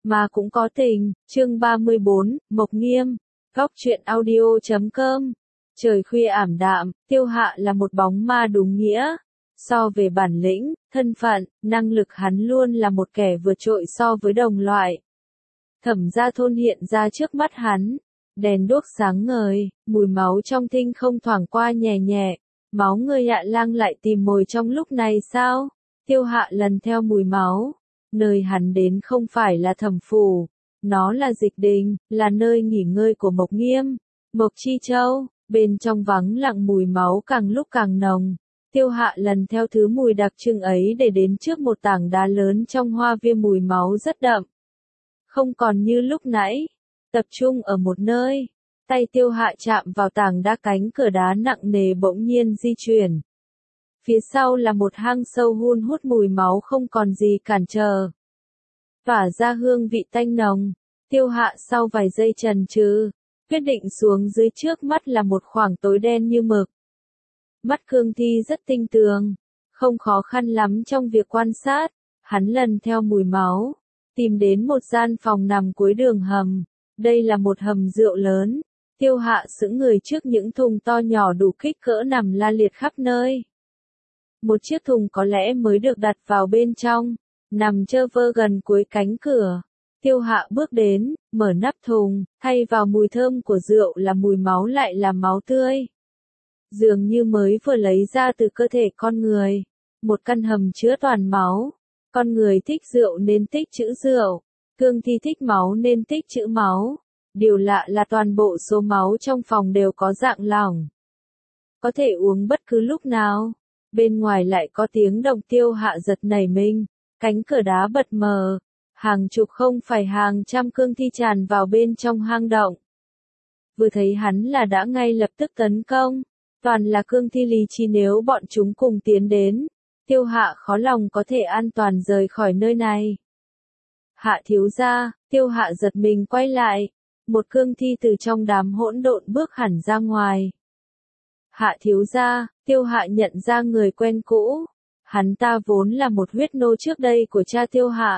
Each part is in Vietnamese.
mà cũng có tình, chương 34, Mộc Nghiêm, góc truyện audio.com. Trời khuya ảm đạm, Tiêu Hạ là một bóng ma đúng nghĩa. So về bản lĩnh, thân phận, năng lực hắn luôn là một kẻ vượt trội so với đồng loại. Thẩm Gia Thôn hiện ra trước mắt hắn, đèn đuốc sáng ngời, mùi máu trong thinh không thoảng qua nhẹ nhẹ. Máu người Hạ Lang lại tìm mồi trong lúc này sao? Tiêu Hạ lần theo mùi máu. Nơi hắn đến không phải là Thẩm Phủ, nó là Dịch Đình, là nơi nghỉ ngơi của Mộc Nghiêm, Mộc Chi Châu. Bên trong vắng lặng mùi máu càng lúc càng nồng. Tiêu Hạ lần theo thứ mùi đặc trưng ấy để đến trước một tảng đá lớn trong hoa viên, mùi máu rất đậm. Không còn như lúc nãy, tập trung ở một nơi. Tay Tiêu Hạ chạm vào tảng đá, cánh cửa đá nặng nề bỗng nhiên di chuyển. Phía sau là một hang sâu hun hút mùi máu không còn gì cản trở. Tỏa ra hương vị tanh nồng. Tiêu Hạ sau vài giây chần chừ, quyết định xuống dưới. Trước mắt là một khoảng tối đen như mực. Mắt cương thi rất tinh tường, không khó khăn lắm trong việc quan sát. Hắn lần theo mùi máu, tìm đến một gian phòng nằm cuối đường hầm. Đây là một hầm rượu lớn. Tiêu Hạ sững người trước những thùng to nhỏ đủ kích cỡ nằm la liệt khắp nơi. Một chiếc thùng có lẽ mới được đặt vào bên trong, nằm trơ vơ gần cuối cánh cửa. Tiêu Hạ bước đến, mở nắp thùng, thay vào mùi thơm của rượu là mùi máu, lại là máu tươi. Dường như mới vừa lấy ra từ cơ thể con người. Một căn hầm chứa toàn máu. Con người thích rượu nên tích trữ rượu. Cương thi thích máu nên tích trữ máu. Điều lạ là toàn bộ số máu trong phòng đều có dạng lỏng. Có thể uống bất cứ lúc nào. Bên ngoài lại có tiếng động. Tiêu Hạ giật nảy mình. Cánh cửa đá bật mở. Hàng chục không phải hàng trăm cương thi tràn vào bên trong hang động. Vừa thấy hắn là đã ngay lập tức tấn công. Toàn là cương thi lý trí, nếu bọn chúng cùng tiến đến. Tiêu Hạ khó lòng có thể an toàn rời khỏi nơi này. Hạ thiếu gia, Tiêu Hạ giật mình quay lại. Một cương thi từ trong đám hỗn độn bước hẳn ra ngoài. Hạ thiếu gia, Tiêu Hạ nhận ra người quen cũ. Hắn ta vốn là một huyết nô trước đây của cha Tiêu Hạ.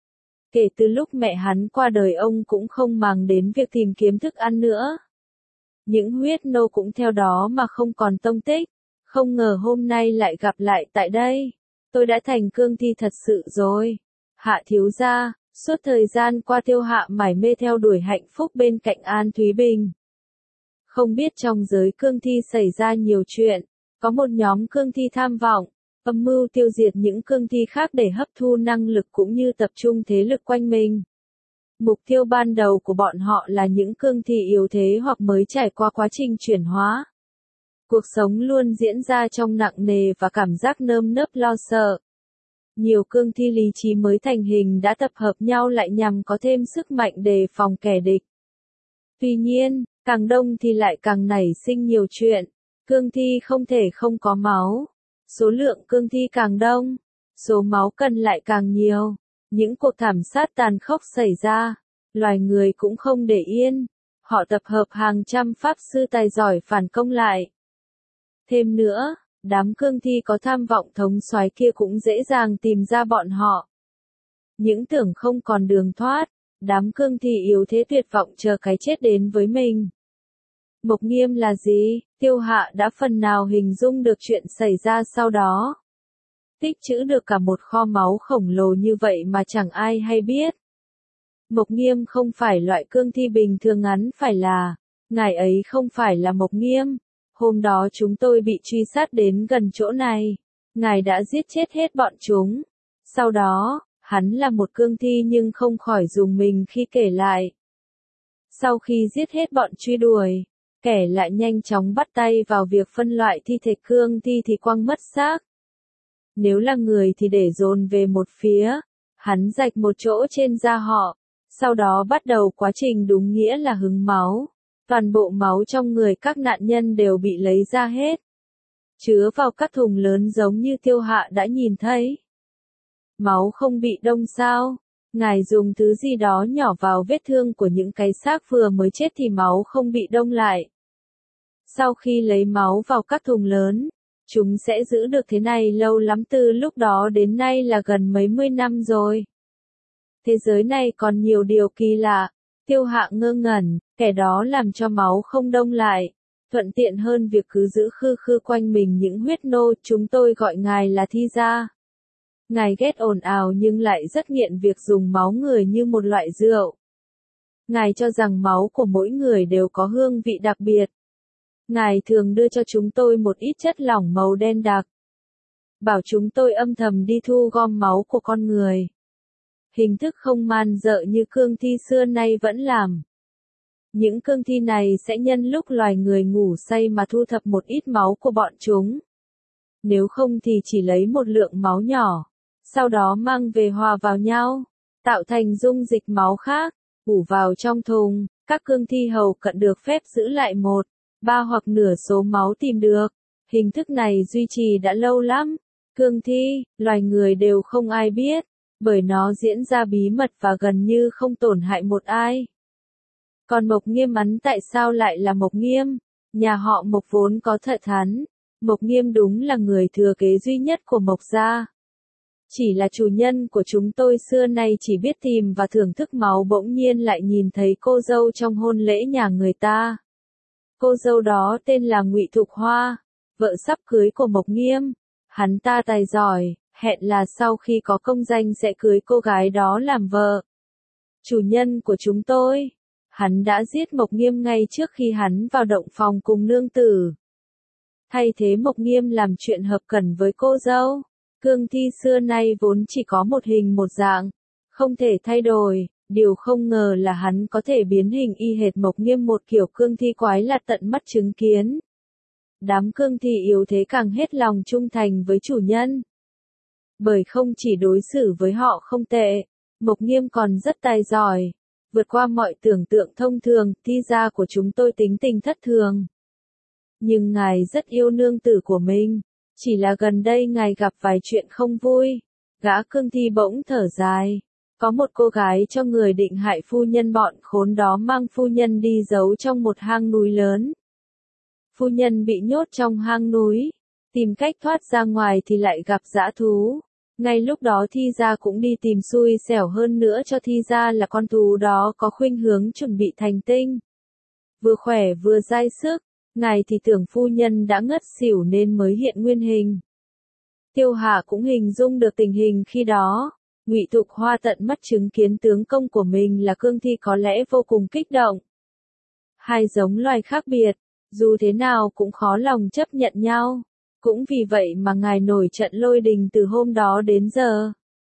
Kể từ lúc mẹ hắn qua đời, ông cũng không màng đến việc tìm kiếm thức ăn nữa. Những huyết nô cũng theo đó mà không còn tông tích. Không ngờ hôm nay lại gặp lại tại đây. Tôi đã thành cương thi thật sự rồi. Hạ thiếu gia, suốt thời gian qua Tiêu Hạ mải mê theo đuổi hạnh phúc bên cạnh An Thúy Bình. Không biết trong giới cương thi xảy ra nhiều chuyện. Có một nhóm cương thi tham vọng, âm mưu tiêu diệt những cương thi khác để hấp thu năng lực cũng như tập trung thế lực quanh mình. Mục tiêu ban đầu của bọn họ là những cương thi yếu thế hoặc mới trải qua quá trình chuyển hóa. Cuộc sống luôn diễn ra trong nặng nề và cảm giác nơm nớp lo sợ. Nhiều cương thi lý trí mới thành hình đã tập hợp nhau lại nhằm có thêm sức mạnh đề phòng kẻ địch. Tuy nhiên, càng đông thì lại càng nảy sinh nhiều chuyện. Cương thi không thể không có máu. Số lượng cương thi càng đông, số máu cần lại càng nhiều. Những cuộc thảm sát tàn khốc xảy ra, loài người cũng không để yên. Họ tập hợp hàng trăm pháp sư tài giỏi phản công lại. Thêm nữa, đám cương thi có tham vọng thống soái kia cũng dễ dàng tìm ra bọn họ. Những tưởng không còn đường thoát, đám cương thi yếu thế tuyệt vọng chờ cái chết đến với mình. Mộc Nghiêm là gì? Tiêu Hạ đã phần nào hình dung được chuyện xảy ra sau đó. Tích trữ được cả một kho máu khổng lồ như vậy mà chẳng ai hay biết. Mộc Nghiêm không phải loại cương thi bình thường, ngắn phải là, ngài ấy không phải là Mộc Nghiêm. Hôm đó chúng tôi bị truy sát đến gần chỗ này. Ngài đã giết chết hết bọn chúng. Sau đó, hắn là một cương thi nhưng không khỏi rùng mình khi kể lại. Sau khi giết hết bọn truy đuổi, kẻ lại nhanh chóng bắt tay vào việc phân loại thi thể cương thi thì quăng mất xác. Nếu là người thì để dồn về một phía, hắn rạch một chỗ trên da họ, sau đó bắt đầu quá trình đúng nghĩa là hứng máu. Toàn bộ máu trong người các nạn nhân đều bị lấy ra hết, chứa vào các thùng lớn giống như Tiêu Hạ đã nhìn thấy. Máu không bị đông sao? Ngài dùng thứ gì đó nhỏ vào vết thương của những cái xác vừa mới chết thì máu không bị đông lại. Sau khi lấy máu vào các thùng lớn, chúng sẽ giữ được thế này lâu lắm, từ lúc đó đến nay là gần mấy mươi năm rồi. Thế giới này còn nhiều điều kỳ lạ. Tiêu Hạ ngơ ngẩn, kẻ đó làm cho máu không đông lại. Thuận tiện hơn việc cứ giữ khư khư quanh mình những huyết nô, chúng tôi gọi ngài là Thi gia. Ngài ghét ồn ào nhưng lại rất nghiện việc dùng máu người như một loại rượu. Ngài cho rằng máu của mỗi người đều có hương vị đặc biệt. Ngài thường đưa cho chúng tôi một ít chất lỏng màu đen đặc. Bảo chúng tôi âm thầm đi thu gom máu của con người. Hình thức không man dợ như cương thi xưa nay vẫn làm. Những cương thi này sẽ nhân lúc loài người ngủ say mà thu thập một ít máu của bọn chúng. Nếu không thì chỉ lấy một lượng máu nhỏ, sau đó mang về hòa vào nhau, tạo thành dung dịch máu khác, ủ vào trong thùng. Các cương thi hầu cận được phép giữ lại 1/3 hoặc nửa số máu tìm được. Hình thức này duy trì đã lâu lắm. Cương thi, loài người đều không ai biết, bởi nó diễn ra bí mật và gần như không tổn hại một ai. Còn Mộc Nghiêm hắn tại sao lại là Mộc Nghiêm? Nhà họ Mộc vốn có thợ thắn. Mộc Nghiêm đúng là người thừa kế duy nhất của Mộc gia. Chỉ là chủ nhân của chúng tôi xưa nay chỉ biết tìm và thưởng thức máu, bỗng nhiên lại nhìn thấy cô dâu trong hôn lễ nhà người ta. Cô dâu đó tên là Ngụy Thục Hoa, vợ sắp cưới của Mộc Nghiêm. Hắn ta tài giỏi, hẹn là sau khi có công danh sẽ cưới cô gái đó làm vợ. Chủ nhân của chúng tôi, hắn đã giết Mộc Nghiêm ngay trước khi hắn vào động phòng cùng nương tử. Thay thế Mộc Nghiêm làm chuyện hợp cẩn với cô dâu. Cương thi xưa nay vốn chỉ có một hình một dạng, không thể thay đổi. Điều không ngờ là hắn có thể biến hình y hệt Mộc Nghiêm, một kiểu cương thi quái lạ tận mắt chứng kiến. Đám cương thi yếu thế càng hết lòng trung thành với chủ nhân. Bởi không chỉ đối xử với họ không tệ, Mộc Nghiêm còn rất tài giỏi, vượt qua mọi tưởng tượng thông thường. Thi gia của chúng tôi tính tình thất thường. Nhưng ngài rất yêu nương tử của mình, chỉ là gần đây ngài gặp vài chuyện không vui. Gã cương thi bỗng thở dài. Có một cô gái cho người định hại phu nhân, bọn khốn đó mang phu nhân đi giấu trong một hang núi lớn. Phu nhân bị nhốt trong hang núi, tìm cách thoát ra ngoài thì lại gặp dã thú. Ngay lúc đó Thi gia cũng đi tìm, xui xẻo hơn nữa cho Thi gia là con thú đó có khuynh hướng chuẩn bị thành tinh. Vừa khỏe vừa dai sức, ngài thì tưởng phu nhân đã ngất xỉu nên mới hiện nguyên hình. Tiêu Hạ cũng hình dung được tình hình khi đó. Ngụy Thục Hoa tận mắt chứng kiến tướng công của mình là cương thi có lẽ vô cùng kích động. Hai giống loài khác biệt, dù thế nào cũng khó lòng chấp nhận nhau. Cũng vì vậy mà ngài nổi trận lôi đình từ hôm đó đến giờ.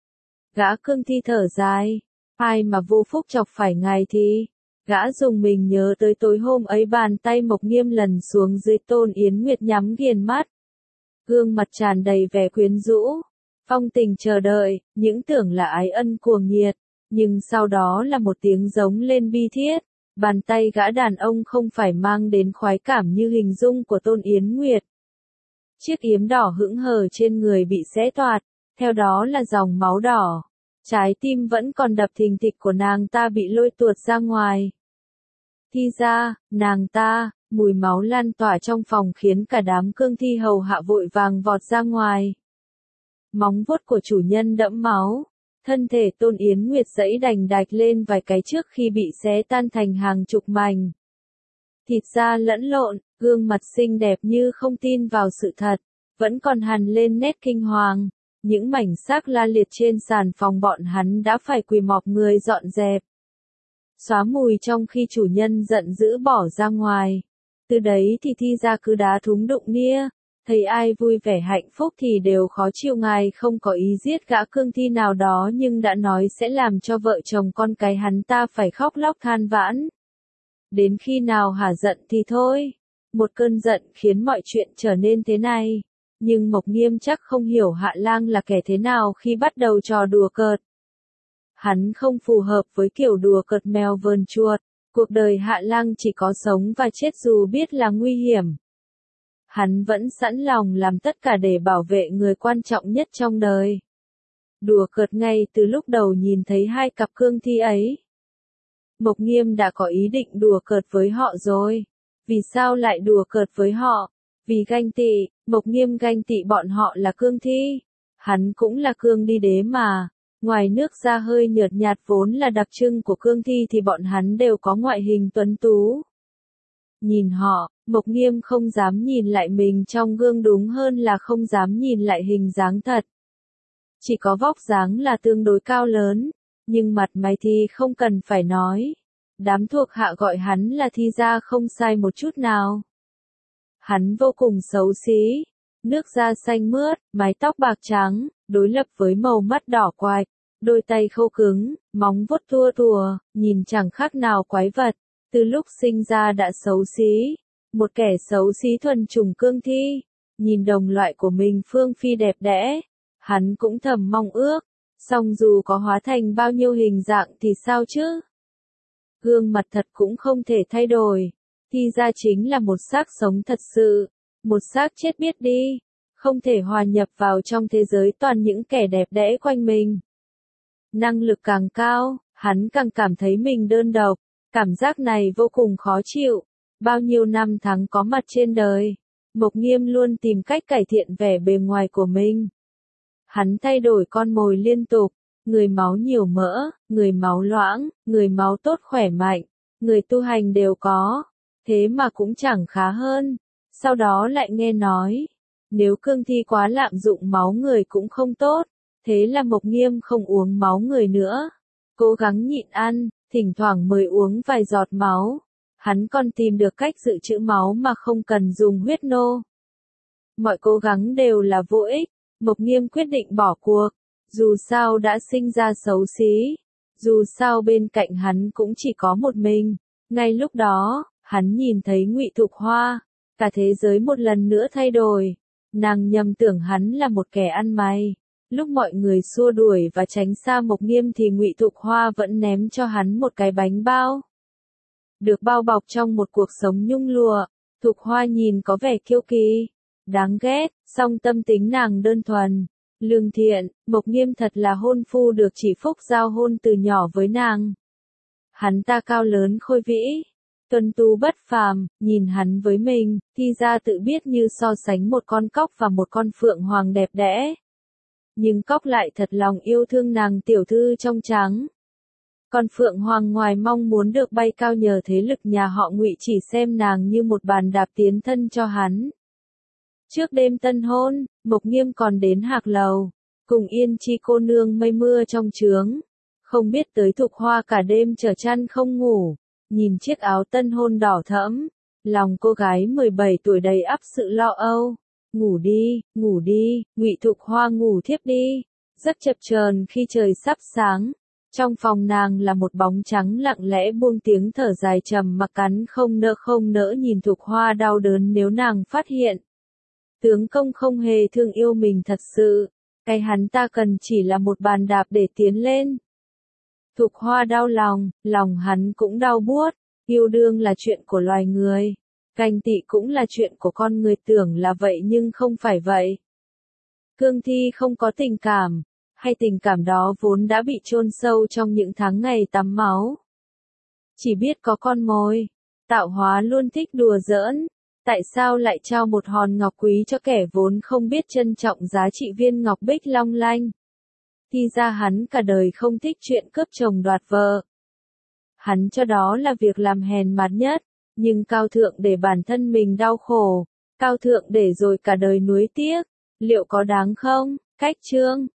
Gã cương thi thở dài. Ai mà vô phúc chọc phải ngài thì. Gã dùng mình nhớ tới tối hôm ấy bàn tay Mộc Nghiêm lần xuống dưới Tôn Yến Nguyệt nhắm nghiền mắt. Gương mặt tràn đầy vẻ quyến rũ. Phong tình chờ đợi, những tưởng là ái ân cuồng nhiệt. Nhưng sau đó là một tiếng giống lên bi thiết. Bàn tay gã đàn ông không phải mang đến khoái cảm như hình dung của Tôn Yến Nguyệt. Chiếc yếm đỏ hững hờ trên người bị xé toạc, theo đó là dòng máu đỏ. Trái tim vẫn còn đập thình thịch của nàng ta bị lôi tuột ra ngoài. Thi ra, nàng ta, mùi máu lan tỏa trong phòng khiến cả đám cương thi hầu hạ vội vàng vọt ra ngoài. Móng vuốt của chủ nhân đẫm máu. Thân thể Tôn Yến Nguyệt giãy đành đạch lên vài cái trước khi bị xé tan thành hàng chục mảnh. Thịt da lẫn lộn, gương mặt xinh đẹp như không tin vào sự thật, vẫn còn hằn lên nét kinh hoàng. Những mảnh xác la liệt trên sàn phòng bọn hắn đã phải quỳ mọp người dọn dẹp. Xóa mùi trong khi chủ nhân giận dữ bỏ ra ngoài. Từ đấy thì Thi gia cứ đá thúng đụng nia. Thấy ai vui vẻ hạnh phúc thì đều khó chịu. Ngài không có ý giết gã cương thi nào đó nhưng đã nói sẽ làm cho vợ chồng con cái hắn ta phải khóc lóc than vãn. Đến khi nào hả giận thì thôi. Một cơn giận khiến mọi chuyện trở nên thế này. Nhưng Mộc Nghiêm chắc không hiểu Hạ Lang là kẻ thế nào khi bắt đầu trò đùa cợt. Hắn không phù hợp với kiểu đùa cợt mèo vờn chuột. Cuộc đời Hạ Lang chỉ có sống và chết dù biết là nguy hiểm. Hắn vẫn sẵn lòng làm tất cả để bảo vệ người quan trọng nhất trong đời. Đùa cợt ngay từ lúc đầu nhìn thấy hai cặp cương thi ấy. Mộc Nghiêm đã có ý định đùa cợt với họ rồi. Vì sao lại đùa cợt với họ? Vì ganh tị. Mộc Nghiêm ganh tị bọn họ là cương thi. Hắn cũng là cương đi đế mà. Ngoài nước da hơi nhợt nhạt vốn là đặc trưng của cương thi thì bọn hắn đều có ngoại hình tuấn tú. Nhìn họ, Mộc Nghiêm không dám nhìn lại mình trong gương, đúng hơn là không dám nhìn lại hình dáng thật. Chỉ có vóc dáng là tương đối cao lớn, nhưng mặt mày thì không cần phải nói. Đám thuộc hạ gọi hắn là Thi Gia không sai một chút nào. Hắn vô cùng xấu xí, nước da xanh mướt, mái tóc bạc trắng, đối lập với màu mắt đỏ quạch, đôi tay khô cứng, móng vuốt tua tùa, nhìn chẳng khác nào quái vật. Từ lúc sinh ra đã xấu xí, một kẻ xấu xí thuần chủng cương thi, nhìn đồng loại của mình phương phi đẹp đẽ, hắn cũng thầm mong ước, song dù có hóa thành bao nhiêu hình dạng thì sao chứ? Gương mặt thật cũng không thể thay đổi, Thi Gia chính là một xác sống thật sự, một xác chết biết đi, không thể hòa nhập vào trong thế giới toàn những kẻ đẹp đẽ quanh mình. Năng lực càng cao, hắn càng cảm thấy mình đơn độc. Cảm giác này vô cùng khó chịu. Bao nhiêu năm tháng có mặt trên đời, Mộc Nghiêm luôn tìm cách cải thiện vẻ bề ngoài của mình. Hắn thay đổi con mồi liên tục, người máu nhiều mỡ, người máu loãng, người máu tốt khỏe mạnh, người tu hành đều có, thế mà cũng chẳng khá hơn. Sau đó lại nghe nói, nếu cương thi quá lạm dụng máu người cũng không tốt, thế là Mộc Nghiêm không uống máu người nữa, cố gắng nhịn ăn. Thỉnh thoảng mới uống vài giọt máu, hắn còn tìm được cách dự trữ máu mà không cần dùng huyết nô. Mọi cố gắng đều là vô ích, Mộc Nghiêm quyết định bỏ cuộc, dù sao đã sinh ra xấu xí, dù sao bên cạnh hắn cũng chỉ có một mình. Ngay lúc đó, hắn nhìn thấy Ngụy Thục Hoa, cả thế giới một lần nữa thay đổi, nàng nhầm tưởng hắn là một kẻ ăn mày. Lúc mọi người xua đuổi và tránh xa Mộc Nghiêm thì Ngụy Thục Hoa vẫn ném cho hắn một cái bánh bao. Được bao bọc trong một cuộc sống nhung lụa, Thục Hoa nhìn có vẻ kiêu kỳ, đáng ghét, song tâm tính nàng đơn thuần, lương thiện. Mộc Nghiêm thật là hôn phu được chỉ phúc giao hôn từ nhỏ với nàng. Hắn ta cao lớn khôi vĩ, tuấn tú bất phàm, nhìn hắn với mình, Thi Gia tự biết như so sánh một con cóc và một con phượng hoàng đẹp đẽ. Nhưng cóc lại thật lòng yêu thương nàng tiểu thư trong trắng. Còn phượng hoàng ngoài mong muốn được bay cao nhờ thế lực nhà họ Ngụy chỉ xem nàng như một bàn đạp tiến thân cho hắn. Trước đêm tân hôn, Mộc Nghiêm còn đến Hạc Lầu, cùng Yên Chi cô nương mây mưa trong trướng. Không biết tới Thục Hoa cả đêm trở chăn không ngủ, nhìn chiếc áo tân hôn đỏ thẫm, lòng cô gái 17 tuổi đầy ắp sự lo âu. Ngủ đi, Ngụy Thục Hoa ngủ thiếp đi, rất chập chờn khi trời sắp sáng. Trong phòng nàng là một bóng trắng lặng lẽ buông tiếng thở dài trầm mặc cắn không nỡ nhìn Thục Hoa đau đớn nếu nàng phát hiện. Tướng công không hề thương yêu mình thật sự, cái hắn ta cần chỉ là một bàn đạp để tiến lên. Thục Hoa đau lòng, lòng hắn cũng đau buốt, yêu đương là chuyện của loài người. Ganh tị cũng là chuyện của con người, tưởng là vậy nhưng không phải vậy. Cương thi không có tình cảm, hay tình cảm đó vốn đã bị chôn sâu trong những tháng ngày tắm máu. Chỉ biết có con mồi, tạo hóa luôn thích đùa giỡn, tại sao lại trao một hòn ngọc quý cho kẻ vốn không biết trân trọng giá trị viên ngọc bích long lanh. Thì ra hắn cả đời không thích chuyện cướp chồng đoạt vợ. Hắn cho đó là việc làm hèn mạt nhất. Nhưng cao thượng để bản thân mình đau khổ, cao thượng để rồi cả đời nuối tiếc, liệu có đáng không? Cách chương